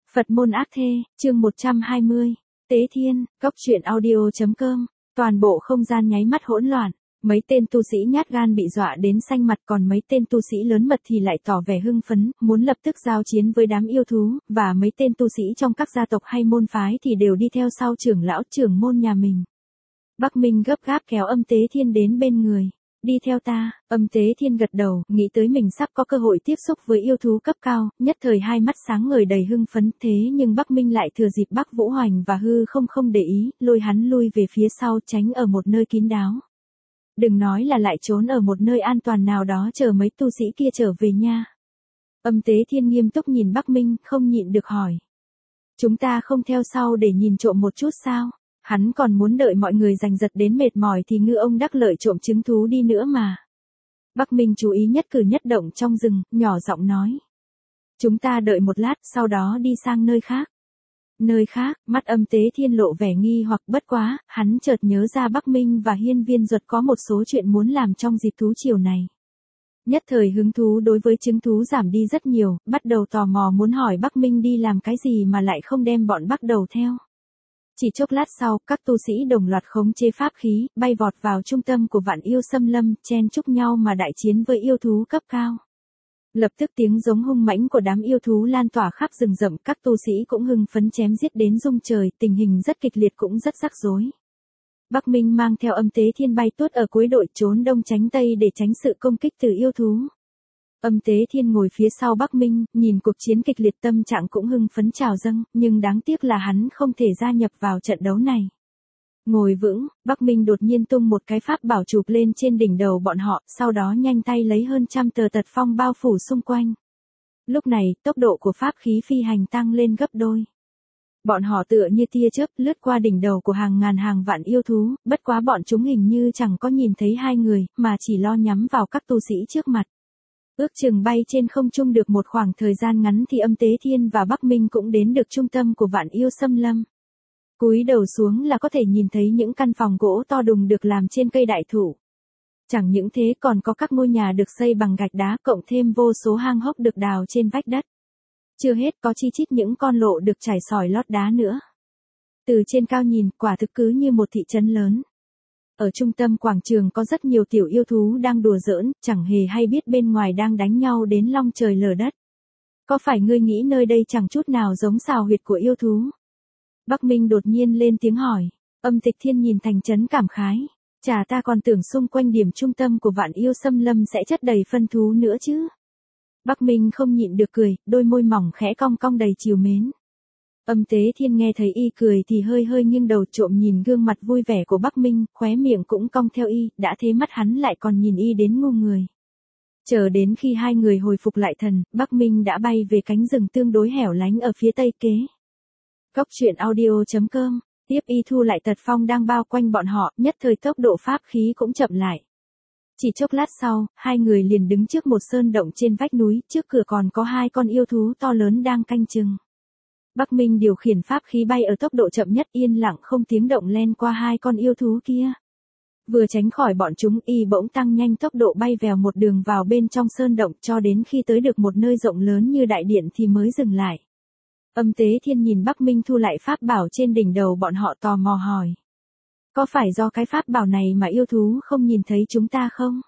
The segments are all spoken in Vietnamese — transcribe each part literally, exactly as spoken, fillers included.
Phật môn ác thê, chương một trăm hai mươi. Tế Thiên, Cốc truyện audio.com. Toàn bộ không gian nháy mắt hỗn loạn. Mấy tên tu sĩ nhát gan bị dọa đến xanh mặt, còn mấy tên tu sĩ lớn mật thì lại tỏ vẻ hưng phấn, muốn lập tức giao chiến với đám yêu thú, và mấy tên tu sĩ trong các gia tộc hay môn phái thì đều đi theo sau trưởng lão trưởng môn nhà mình. Bắc Minh gấp gáp kéo Âm Tế Thiên đến bên người. Đi theo ta. Âm Tế Thiên gật đầu, nghĩ tới mình sắp có cơ hội tiếp xúc với yêu thú cấp cao, nhất thời hai mắt sáng ngời đầy hưng phấn. Thế nhưng Bắc Minh lại thừa dịp Bắc Vũ Hoành và hư không không để ý, lôi hắn lui về phía sau, tránh ở một nơi kín đáo. Đừng nói là lại trốn ở một nơi an toàn nào đó chờ mấy tu sĩ kia trở về nha. Âm Tế Thiên nghiêm túc nhìn Bắc Minh, không nhịn được hỏi. Chúng ta không theo sau để nhìn trộm một chút sao? Hắn còn muốn đợi mọi người giành giật đến mệt mỏi thì ngư ông đắc lợi trộm trứng thú đi nữa mà. Bắc Minh chú ý nhất cử nhất động trong rừng, nhỏ giọng nói. Chúng ta đợi một lát, sau đó đi sang nơi khác. Nơi khác, mắt Âm Tế Thiên lộ vẻ nghi hoặc, bất quá, hắn chợt nhớ ra Bắc Minh và Hiên Viên Duật có một số chuyện muốn làm trong dịp thú chiều này. Nhất thời hứng thú đối với trứng thú giảm đi rất nhiều, bắt đầu tò mò muốn hỏi Bắc Minh đi làm cái gì mà lại không đem bọn Bắc Đầu theo. Chỉ chốc lát sau, các tu sĩ đồng loạt khống chế pháp khí, bay vọt vào trung tâm của vạn yêu xâm lâm, chen chúc nhau mà đại chiến với yêu thú cấp cao. Lập tức tiếng giống hung mãnh của đám yêu thú lan tỏa khắp rừng rậm, các tu sĩ cũng hưng phấn chém giết đến rung trời, tình hình rất kịch liệt cũng rất rắc rối. Bắc Minh mang theo Âm Tế Thiên bay tuốt ở cuối đội, trốn đông tránh tây để tránh sự công kích từ yêu thú. Âm Tế Thiên ngồi phía sau Bắc Minh, nhìn cuộc chiến kịch liệt tâm trạng cũng hưng phấn trào dâng, nhưng đáng tiếc là hắn không thể gia nhập vào trận đấu này. Ngồi vững, Bắc Minh đột nhiên tung một cái pháp bảo chụp lên trên đỉnh đầu bọn họ, sau đó nhanh tay lấy hơn trăm tờ tật phong bao phủ xung quanh. Lúc này, tốc độ của pháp khí phi hành tăng lên gấp đôi. Bọn họ tựa như tia chớp lướt qua đỉnh đầu của hàng ngàn hàng vạn yêu thú, bất quá bọn chúng hình như chẳng có nhìn thấy hai người, mà chỉ lo nhắm vào các tu sĩ trước mặt. Ước chừng bay trên không trung được một khoảng thời gian ngắn thì Âm Tế Thiên và Bắc Minh cũng đến được trung tâm của vạn yêu xâm lâm. Cúi đầu xuống là có thể nhìn thấy những căn phòng gỗ to đùng được làm trên cây đại thụ. Chẳng những thế còn có các ngôi nhà được xây bằng gạch đá, cộng thêm vô số hang hốc được đào trên vách đất. Chưa hết, có chi chít những con lộ được trải sỏi lót đá nữa. Từ trên cao nhìn, quả thực cứ như một thị trấn lớn. Ở trung tâm quảng trường có rất nhiều tiểu yêu thú đang đùa giỡn, chẳng hề hay biết bên ngoài đang đánh nhau đến long trời lở đất. Có phải ngươi nghĩ nơi đây chẳng chút nào giống xào huyệt của yêu thú? Bắc Minh đột nhiên lên tiếng hỏi. Âm Tịch Thiên nhìn thành trấn cảm khái. Chà, ta còn tưởng xung quanh điểm trung tâm của vạn yêu xâm lâm sẽ chất đầy phân thú nữa chứ. Bắc Minh không nhịn được cười, đôi môi mỏng khẽ cong cong đầy trìu mến. Âm Tế Thiên nghe thấy y cười thì hơi hơi nghiêng đầu trộm nhìn gương mặt vui vẻ của Bắc Minh, khóe miệng cũng cong theo y, đã thế mắt hắn lại còn nhìn y đến ngu người. Chờ đến khi hai người hồi phục lại thần, Bắc Minh đã bay về cánh rừng tương đối hẻo lánh ở phía tây kế. Cốc truyện audio.com. Tiếp y thu lại tật phong đang bao quanh bọn họ, nhất thời tốc độ pháp khí cũng chậm lại. Chỉ chốc lát sau, hai người liền đứng trước một sơn động trên vách núi, trước cửa còn có hai con yêu thú to lớn đang canh chừng. Bắc Minh điều khiển pháp khí bay ở tốc độ chậm nhất, yên lặng không tiếng động len qua hai con yêu thú kia. Vừa tránh khỏi bọn chúng, y bỗng tăng nhanh tốc độ bay vèo một đường vào bên trong sơn động, cho đến khi tới được một nơi rộng lớn như đại điện thì mới dừng lại. Âm Tế Thiên nhìn Bắc Minh thu lại pháp bảo trên đỉnh đầu bọn họ, tò mò hỏi. Có phải do cái pháp bảo này mà yêu thú không nhìn thấy chúng ta không?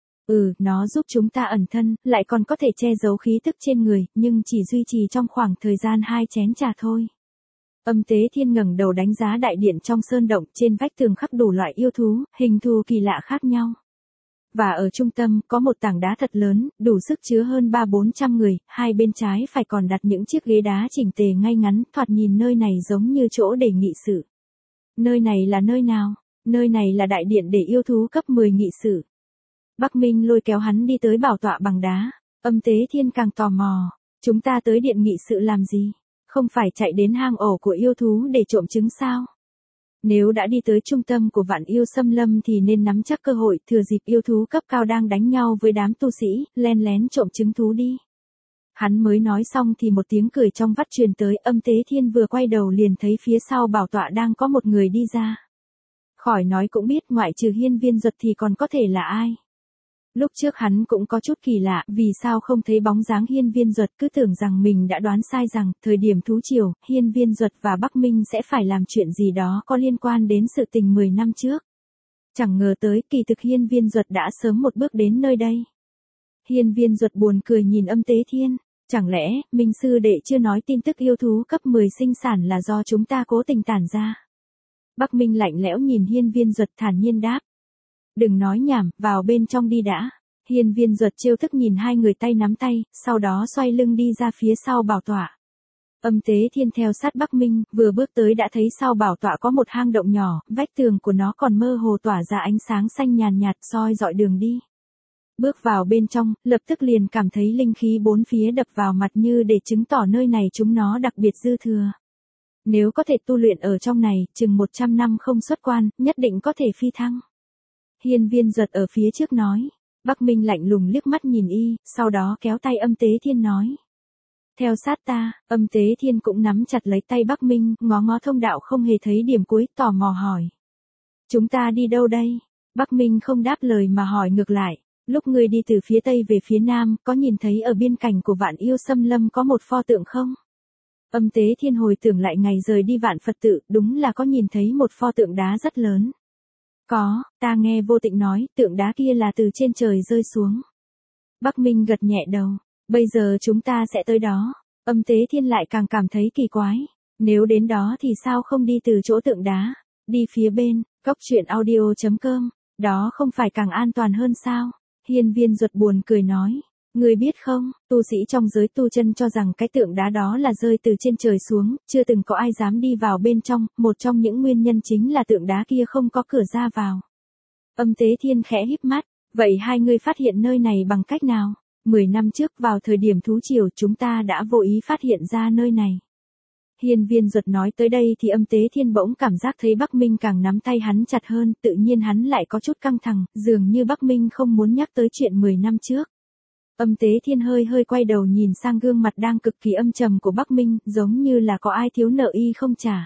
Ừ, nó giúp chúng ta ẩn thân, lại còn có thể che giấu khí tức trên người, nhưng chỉ duy trì trong khoảng thời gian hai chén trà thôi. Âm Tế Thiên ngẩng đầu đánh giá đại điện trong sơn động, trên vách tường khắc đủ loại yêu thú, hình thù kỳ lạ khác nhau. Và ở trung tâm, có một tảng đá thật lớn, đủ sức chứa hơn ba bốn trăm người, hai bên trái phải còn đặt những chiếc ghế đá chỉnh tề ngay ngắn, thoạt nhìn nơi này giống như chỗ để nghị sự. Nơi này là nơi nào? Nơi này là đại điện để yêu thú cấp mười nghị sự. Bắc Minh lôi kéo hắn đi tới bảo tọa bằng đá. Âm Tế Thiên càng tò mò. Chúng ta tới điện nghị sự làm gì? Không phải chạy đến hang ổ của yêu thú để trộm trứng sao? Nếu đã đi tới trung tâm của vạn yêu xâm lâm thì nên nắm chắc cơ hội, thừa dịp yêu thú cấp cao đang đánh nhau với đám tu sĩ, len lén trộm trứng thú đi. Hắn mới nói xong thì một tiếng cười trong vắt truyền tới. Âm Tế Thiên vừa quay đầu liền thấy phía sau bảo tọa đang có một người đi ra. Khỏi nói cũng biết, ngoại trừ Hiên Viên Duật thì còn có thể là ai. Lúc trước hắn cũng có chút kỳ lạ, vì sao không thấy bóng dáng Hiên Viên Duật, cứ tưởng rằng mình đã đoán sai rằng, thời điểm thú triều, Hiên Viên Duật và Bắc Minh sẽ phải làm chuyện gì đó có liên quan đến sự tình mười năm trước. Chẳng ngờ tới, kỳ thực Hiên Viên Duật đã sớm một bước đến nơi đây. Hiên Viên Duật buồn cười nhìn Âm Tế Thiên, chẳng lẽ, Minh sư đệ chưa nói tin tức yêu thú cấp mười sinh sản là do chúng ta cố tình tản ra. Bắc Minh lạnh lẽo nhìn Hiên Viên Duật thản nhiên đáp. Đừng nói nhảm, vào bên trong đi đã. Hiên Viên Duật trêu thức nhìn hai người tay nắm tay, sau đó xoay lưng đi ra phía sau bảo tọa. Âm Tế Thiên theo sát Bắc Minh, vừa bước tới đã thấy sau bảo tọa có một hang động nhỏ, vách tường của nó còn mơ hồ tỏa ra ánh sáng xanh nhàn nhạt soi dọi đường đi. Bước vào bên trong, lập tức liền cảm thấy linh khí bốn phía đập vào mặt như để chứng tỏ nơi này chúng nó đặc biệt dư thừa. Nếu có thể tu luyện ở trong này, chừng một trăm năm không xuất quan, nhất định có thể phi thăng. Hiên Viên Duật ở phía trước nói. Bắc Minh lạnh lùng liếc mắt nhìn y, sau đó kéo tay Âm Tế Thiên nói. Theo sát ta, Âm Tế Thiên cũng nắm chặt lấy tay Bắc Minh, ngó ngó thông đạo không hề thấy điểm cuối, tò mò hỏi. Chúng ta đi đâu đây? Bắc Minh không đáp lời mà hỏi ngược lại. Lúc ngươi đi từ phía tây về phía nam, có nhìn thấy ở biên cảnh của Vạn Yêu Xâm Lâm có một pho tượng không? Âm Tế Thiên hồi tưởng lại ngày rời đi Vạn Phật Tự, đúng là có nhìn thấy một pho tượng đá rất lớn. Có, ta nghe Vô Tịnh nói, tượng đá kia là từ trên trời rơi xuống. Bắc Minh gật nhẹ đầu, bây giờ chúng ta sẽ tới đó. Âm Tế Thiên lại càng cảm thấy kỳ quái. Nếu đến đó thì sao không đi từ chỗ tượng đá, đi phía bên, cốc truyện audio chấm com, đó không phải càng an toàn hơn sao? Hiên Viên Duật buồn cười nói. Người biết không, tu sĩ trong giới tu chân cho rằng cái tượng đá đó là rơi từ trên trời xuống, chưa từng có ai dám đi vào bên trong, một trong những nguyên nhân chính là tượng đá kia không có cửa ra vào. Âm Tế Thiên khẽ híp mắt, vậy hai người phát hiện nơi này bằng cách nào? Mười năm trước vào thời điểm thú triều chúng ta đã vô ý phát hiện ra nơi này. Hiên Viên Duật nói tới đây thì Âm Tế Thiên bỗng cảm giác thấy Bắc Minh càng nắm tay hắn chặt hơn, tự nhiên hắn lại có chút căng thẳng, dường như Bắc Minh không muốn nhắc tới chuyện mười năm trước. Âm Tế Thiên hơi hơi quay đầu nhìn sang gương mặt đang cực kỳ âm trầm của Bắc Minh, giống như là có ai thiếu nợ y không trả.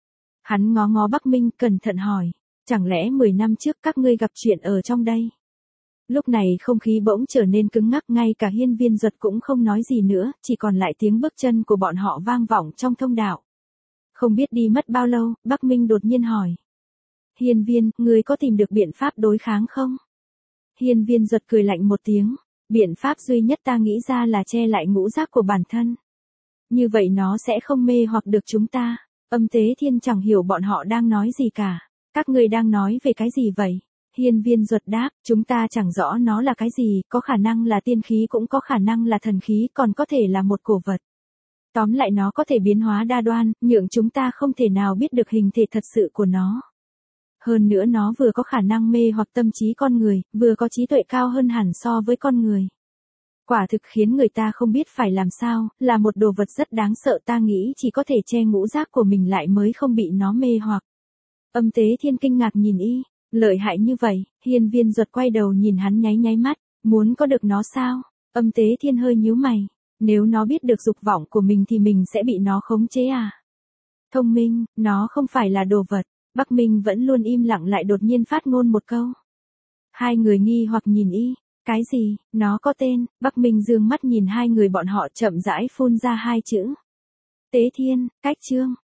Hắn ngó ngó Bắc Minh, cẩn thận hỏi, chẳng lẽ mười năm trước các ngươi gặp chuyện ở trong đây? Lúc này không khí bỗng trở nên cứng ngắc, ngay cả Hiên Viên Duật cũng không nói gì nữa, chỉ còn lại tiếng bước chân của bọn họ vang vọng trong thông đạo. Không biết đi mất bao lâu, Bắc Minh đột nhiên hỏi. Hiên Viên, ngươi có tìm được biện pháp đối kháng không? Hiên Viên Duật cười lạnh một tiếng. Biện pháp duy nhất ta nghĩ ra là che lại ngũ giác của bản thân. Như vậy nó sẽ không mê hoặc được chúng ta. Âm Tế Thiên chẳng hiểu bọn họ đang nói gì cả. Các ngươi đang nói về cái gì vậy? Hiên Viên Duật đáp, chúng ta chẳng rõ nó là cái gì, có khả năng là tiên khí cũng có khả năng là thần khí, còn có thể là một cổ vật. Tóm lại nó có thể biến hóa đa đoan, nhượng chúng ta không thể nào biết được hình thể thật sự của nó. Hơn nữa nó vừa có khả năng mê hoặc tâm trí con người, vừa có trí tuệ cao hơn hẳn so với con người. Quả thực khiến người ta không biết phải làm sao, là một đồ vật rất đáng sợ, ta nghĩ chỉ có thể che ngũ giác của mình lại mới không bị nó mê hoặc. Âm Tế Thiên kinh ngạc nhìn y, lợi hại như vậy. Hiên Viên Duật quay đầu nhìn hắn nháy nháy mắt, muốn có được nó sao? Âm Tế Thiên hơi nhíu mày, nếu nó biết được dục vọng của mình thì mình sẽ bị nó khống chế à? Thông minh, nó không phải là đồ vật. Bắc Minh vẫn luôn im lặng lại đột nhiên phát ngôn một câu. Hai người nghi hoặc nhìn y, cái gì, nó có tên? Bắc Minh dương mắt nhìn hai người bọn họ chậm rãi phun ra hai chữ. Tế Thiên, cách chương.